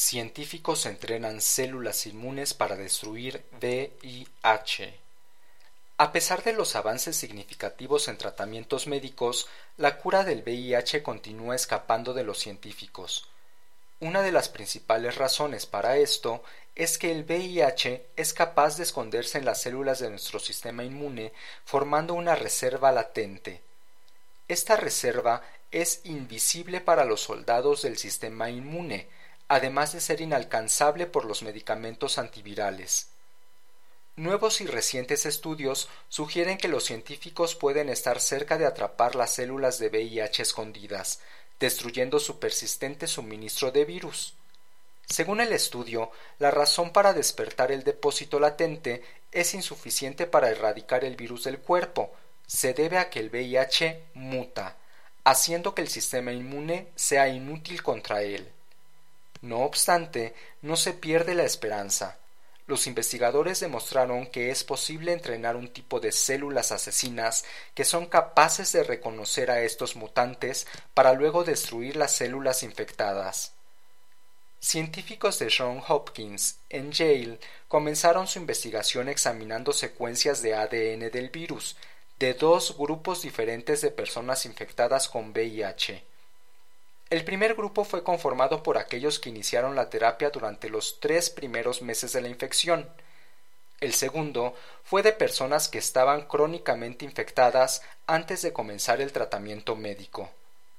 Científicos entrenan células inmunes para destruir VIH. A pesar de los avances significativos en tratamientos médicos, la cura del VIH continúa escapando de los científicos. Una de las principales razones para esto es que el VIH es capaz de esconderse en las células de nuestro sistema inmune, formando una reserva latente. Esta reserva es invisible para los soldados del sistema inmune, además de ser inalcanzable por los medicamentos antivirales. Nuevos y recientes estudios sugieren que los científicos pueden estar cerca de atrapar las células de VIH escondidas, destruyendo su persistente suministro de virus. Según el estudio, la razón para despertar el depósito latente es insuficiente para erradicar el virus del cuerpo. Se debe a que el VIH muta, haciendo que el sistema inmune sea inútil contra él. No obstante, no se pierde la esperanza. Los investigadores demostraron que es posible entrenar un tipo de células asesinas que son capaces de reconocer a estos mutantes para luego destruir las células infectadas. Científicos de Johns Hopkins en Yale comenzaron su investigación examinando secuencias de ADN del virus de dos grupos diferentes de personas infectadas con VIH. El primer grupo fue conformado por aquellos que iniciaron la terapia durante los 3 primeros meses de la infección. El segundo fue de personas que estaban crónicamente infectadas antes de comenzar el tratamiento médico.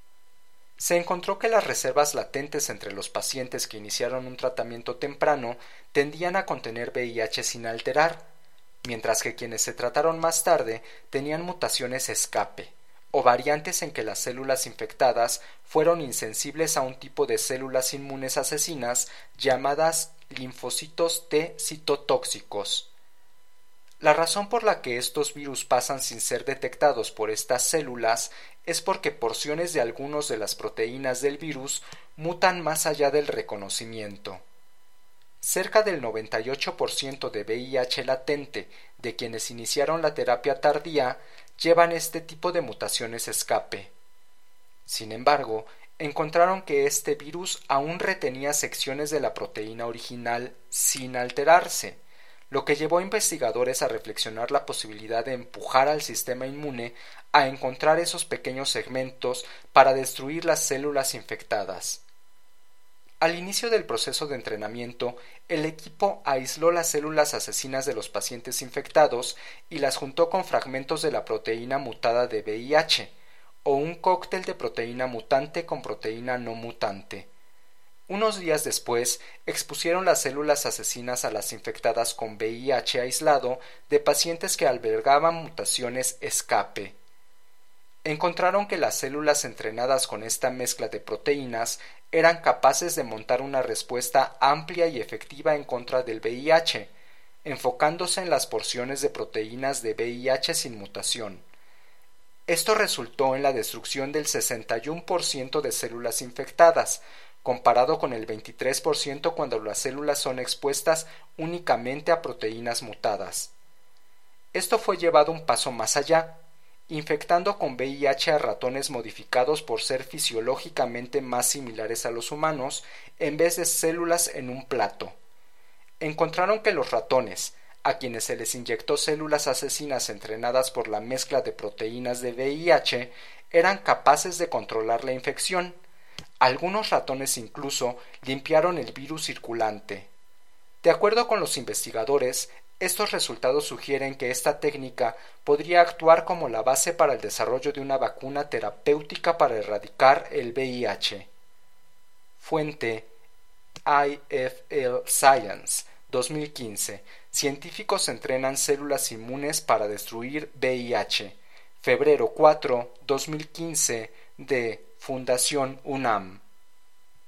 Se encontró que las reservas latentes entre los pacientes que iniciaron un tratamiento temprano tendían a contener VIH sin alterar, mientras que quienes se trataron más tarde tenían mutaciones escape, o variantes en que las células infectadas fueron insensibles a un tipo de células inmunes asesinas llamadas linfocitos T citotóxicos. La razón por la que estos virus pasan sin ser detectados por estas células es porque porciones de algunas de las proteínas del virus mutan más allá del reconocimiento. Cerca del 98% de VIH latente de quienes iniciaron la terapia tardía llevan este tipo de mutaciones escape. Sin embargo, encontraron que este virus aún retenía secciones de la proteína original sin alterarse, lo que llevó a investigadores a reflexionar la posibilidad de empujar al sistema inmune a encontrar esos pequeños segmentos para destruir las células infectadas. Al inicio del proceso de entrenamiento, el equipo aisló las células asesinas de los pacientes infectados y las juntó con fragmentos de la proteína mutada de VIH, o un cóctel de proteína mutante con proteína no mutante. Unos días después, expusieron las células asesinas a las infectadas con VIH aislado de pacientes que albergaban mutaciones escape. Encontraron que las células entrenadas con esta mezcla de proteínas eran capaces de montar una respuesta amplia y efectiva en contra del VIH, enfocándose en las porciones de proteínas de VIH sin mutación. Esto resultó en la destrucción del 61% de células infectadas, comparado con el 23% cuando las células son expuestas únicamente a proteínas mutadas. Esto fue llevado un paso más allá, infectando con VIH a ratones modificados por ser fisiológicamente más similares a los humanos en vez de células en un plato. Encontraron que los ratones, a quienes se les inyectó células asesinas entrenadas por la mezcla de proteínas de VIH, eran capaces de controlar la infección. Algunos ratones incluso limpiaron el virus circulante. De acuerdo con los investigadores, estos resultados sugieren que esta técnica podría actuar como la base para el desarrollo de una vacuna terapéutica para erradicar el VIH. Fuente: IFL Science, 2015. Científicos entrenan células inmunes para destruir VIH. Febrero 4, 2015, de Fundación UNAM.